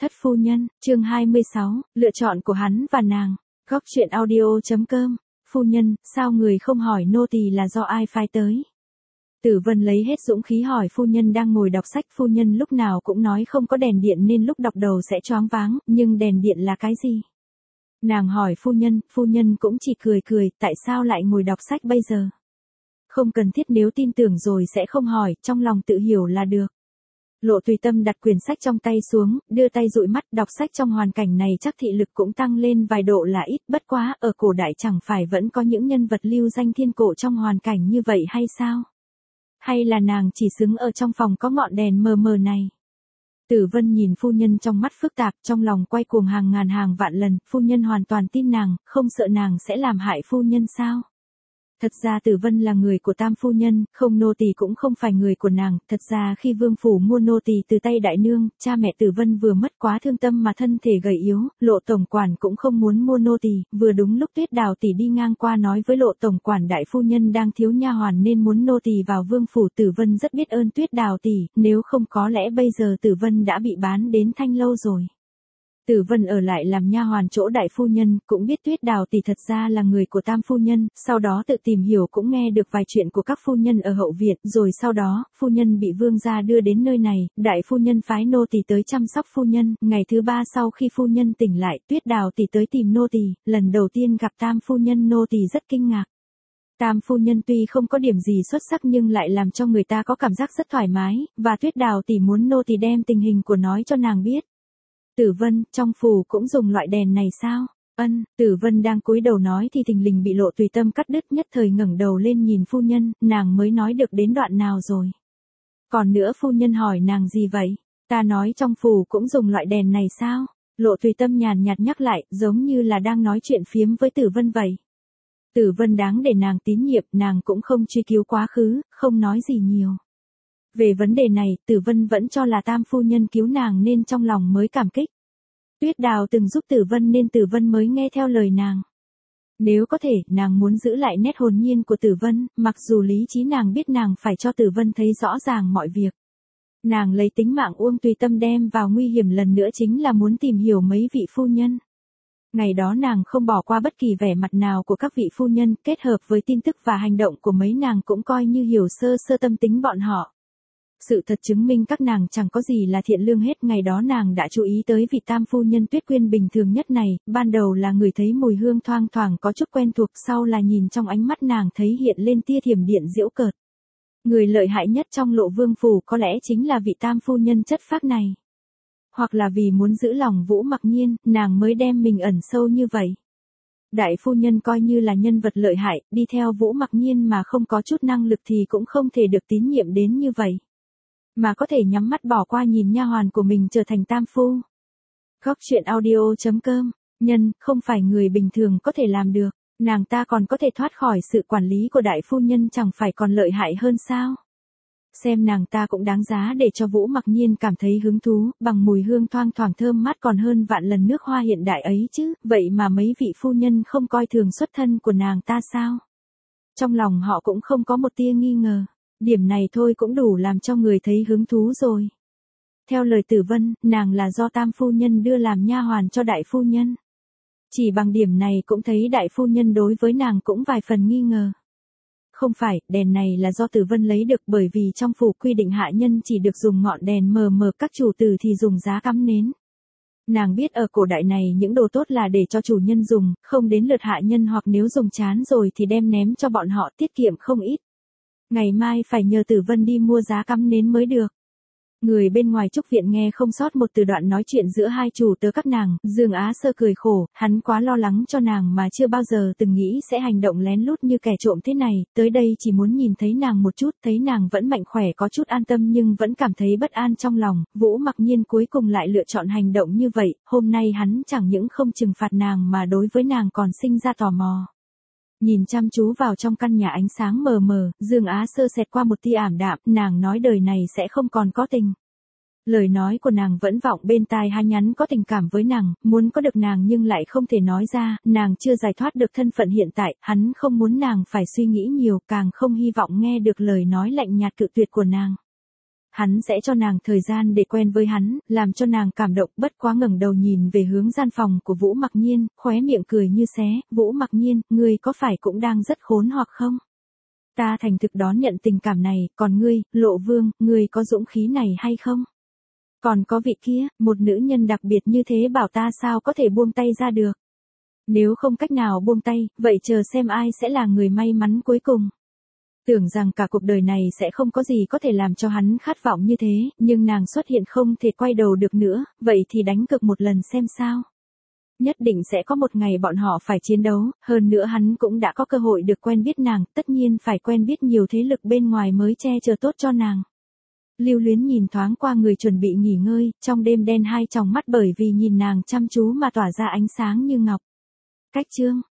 Thất phu nhân, chương 26, lựa chọn của hắn và nàng. Góc truyện audio.com. Phu nhân, sao người không hỏi nô tỳ là do ai phái tới? Tử Vân lấy hết dũng khí hỏi phu nhân đang ngồi đọc sách. Phu nhân lúc nào cũng nói không có đèn điện nên lúc đọc đầu sẽ choáng váng, nhưng đèn điện là cái gì? Nàng hỏi phu nhân cũng chỉ cười cười, tại sao lại ngồi đọc sách bây giờ? Không cần thiết, nếu tin tưởng rồi sẽ không hỏi, trong lòng tự hiểu là được. Lộ Tùy Tâm đặt quyển sách trong tay xuống, đưa tay dụi mắt. Đọc sách trong hoàn cảnh này chắc thị lực cũng tăng lên vài độ là ít, bất quá ở cổ đại chẳng phải vẫn có những nhân vật lưu danh thiên cổ trong hoàn cảnh như vậy hay sao? Hay là nàng chỉ xứng ở trong phòng có ngọn đèn mờ mờ này? Tử Vân nhìn phu nhân trong mắt phức tạp, trong lòng quay cuồng hàng ngàn hàng vạn lần. Phu nhân hoàn toàn tin nàng, không sợ nàng sẽ làm hại phu nhân sao? Thật ra Tử Vân là người của Tam phu nhân, không, nô tỳ cũng không phải người của nàng. Thật ra khi Vương phủ mua nô tỳ từ tay đại nương, cha mẹ Tử Vân vừa mất quá thương tâm mà thân thể gầy yếu, Lộ tổng quản cũng không muốn mua nô tỳ. Vừa đúng lúc Tuyết Đào tỷ đi ngang qua nói với Lộ tổng quản đại phu nhân đang thiếu nha hoàn nên muốn nô tỳ vào Vương phủ. Tử Vân rất biết ơn Tuyết Đào tỷ, nếu không có lẽ bây giờ Tử Vân đã bị bán đến Thanh Lâu rồi. Tử Vân ở lại làm nha hoàn chỗ đại phu nhân, cũng biết Tuyết Đào tỷ thật ra là người của Tam phu nhân, sau đó tự tìm hiểu cũng nghe được vài chuyện của các phu nhân ở hậu viện, rồi sau đó, phu nhân bị vương gia đưa đến nơi này, đại phu nhân phái nô tỳ tới chăm sóc phu nhân. Ngày thứ 3 sau khi phu nhân tỉnh lại, Tuyết Đào tỷ tới tìm nô tỳ, lần đầu tiên gặp Tam phu nhân nô tỳ rất kinh ngạc. Tam phu nhân tuy không có điểm gì xuất sắc nhưng lại làm cho người ta có cảm giác rất thoải mái, và Tuyết Đào tỷ muốn nô tỳ đem tình hình của nói cho nàng biết. Tử Vân, trong phủ cũng dùng loại đèn này sao? Ân, Tử Vân đang cúi đầu nói thì thình lình bị Lộ Tùy Tâm cắt đứt, nhất thời ngẩng đầu lên nhìn phu nhân, nàng mới nói được đến đoạn nào rồi? Còn nữa, phu nhân hỏi nàng gì vậy? Ta nói trong phủ cũng dùng loại đèn này sao? Lộ Tùy Tâm nhàn nhạt nhắc lại, giống như là đang nói chuyện phiếm với Tử Vân vậy. Tử Vân đáng để nàng tín nhiệm, nàng cũng không truy cứu quá khứ, không nói gì nhiều. Về vấn đề này, Tử Vân vẫn cho là Tam phu nhân cứu nàng nên trong lòng mới cảm kích. Tuyết Đào từng giúp Tử Vân nên Tử Vân mới nghe theo lời nàng. Nếu có thể, nàng muốn giữ lại nét hồn nhiên của Tử Vân, mặc dù lý trí nàng biết nàng phải cho Tử Vân thấy rõ ràng mọi việc. Nàng lấy tính mạng Uông Tùy Tâm đem vào nguy hiểm lần nữa chính là muốn tìm hiểu mấy vị phu nhân. Ngày đó nàng không bỏ qua bất kỳ vẻ mặt nào của các vị phu nhân, kết hợp với tin tức và hành động của mấy nàng cũng coi như hiểu sơ sơ tâm tính bọn họ. Sự thật chứng minh các nàng chẳng có gì là thiện lương hết. Ngày đó nàng đã chú ý tới vị Tam phu nhân Tuyết Quyên bình thường nhất này, ban đầu là người thấy mùi hương thoang thoảng có chút quen thuộc, sau là nhìn trong ánh mắt nàng thấy hiện lên tia thiểm điện giễu cợt. Người lợi hại nhất trong Lộ Vương phủ có lẽ chính là vị Tam phu nhân chất phác này. Hoặc là vì muốn giữ lòng Vũ Mặc Nhiên, nàng mới đem mình ẩn sâu như vậy. Đại phu nhân coi như là nhân vật lợi hại, đi theo Vũ Mặc Nhiên mà không có chút năng lực thì cũng không thể được tín nhiệm đến như vậy. Mà có thể nhắm mắt bỏ qua nhìn nha hoàn của mình trở thành tam phu. Góc truyện audio.com. Nhân, không phải người bình thường có thể làm được. Nàng ta còn có thể thoát khỏi sự quản lý của đại phu nhân, chẳng phải còn lợi hại hơn sao? Xem nàng ta cũng đáng giá để cho Vũ Mặc Nhiên cảm thấy hứng thú, bằng mùi hương thoang thoảng thơm mát còn hơn vạn lần nước hoa hiện đại ấy chứ. Vậy mà mấy vị phu nhân không coi thường xuất thân của nàng ta sao? Trong lòng họ cũng không có một tia nghi ngờ. Điểm này thôi cũng đủ làm cho người thấy hứng thú rồi. Theo lời Tử Vân, nàng là do Tam phu nhân đưa làm nha hoàn cho đại phu nhân. Chỉ bằng điểm này cũng thấy đại phu nhân đối với nàng cũng vài phần nghi ngờ. Không phải, đèn này là do Tử Vân lấy được, bởi vì trong phủ quy định hạ nhân chỉ được dùng ngọn đèn mờ mờ, các chủ tử thì dùng giá cắm nến. Nàng biết ở cổ đại này những đồ tốt là để cho chủ nhân dùng, không đến lượt hạ nhân, hoặc nếu dùng chán rồi thì đem ném cho bọn họ, tiết kiệm không ít. Ngày mai phải nhờ Tử Vân đi mua giá cắm nến mới được. Người bên ngoài trúc viện nghe không sót một từ đoạn nói chuyện giữa hai chủ tớ các nàng. Dương Á Sơ cười khổ, hắn quá lo lắng cho nàng mà chưa bao giờ từng nghĩ sẽ hành động lén lút như kẻ trộm thế này, tới đây chỉ muốn nhìn thấy nàng một chút, thấy nàng vẫn mạnh khỏe có chút an tâm nhưng vẫn cảm thấy bất an trong lòng. Vũ Mặc Nhiên cuối cùng lại lựa chọn hành động như vậy, hôm nay hắn chẳng những không trừng phạt nàng mà đối với nàng còn sinh ra tò mò. Nhìn chăm chú vào trong căn nhà ánh sáng mờ mờ, Dương Á Sơ xẹt qua một tia ảm đạm, nàng nói đời này sẽ không còn có tình. Lời nói của nàng vẫn vọng bên tai hắn có tình cảm với nàng, muốn có được nàng nhưng lại không thể nói ra, nàng chưa giải thoát được thân phận hiện tại, hắn không muốn nàng phải suy nghĩ nhiều, càng không hy vọng nghe được lời nói lạnh nhạt cự tuyệt của nàng. hắn sẽ cho nàng thời gian để quen với hắn, làm cho nàng cảm động. Bất quá ngẩng đầu nhìn về hướng gian phòng của Vũ Mặc Nhiên, khóe miệng cười như xé. Vũ Mặc Nhiên, ngươi có phải cũng đang rất khốn hoặc không? Ta thành thực đón nhận tình cảm này, còn ngươi, Lộ Vương, ngươi có dũng khí này hay không? Còn có vị kia, một nữ nhân đặc biệt như thế bảo ta sao có thể buông tay ra được? Nếu không cách nào buông tay, vậy chờ xem ai sẽ là người may mắn cuối cùng. Tưởng rằng cả cuộc đời này sẽ không có gì có thể làm cho hắn khát vọng như thế, nhưng nàng xuất hiện không thể quay đầu được nữa, vậy thì đánh cược một lần xem sao. Nhất định sẽ có một ngày bọn họ phải chiến đấu, hơn nữa hắn cũng đã có cơ hội được quen biết nàng, tất nhiên phải quen biết nhiều thế lực bên ngoài mới che chở tốt cho nàng. Lưu Luyến nhìn thoáng qua người chuẩn bị nghỉ ngơi, trong đêm đen hai tròng mắt bởi vì nhìn nàng chăm chú mà tỏa ra ánh sáng như ngọc. Cách chương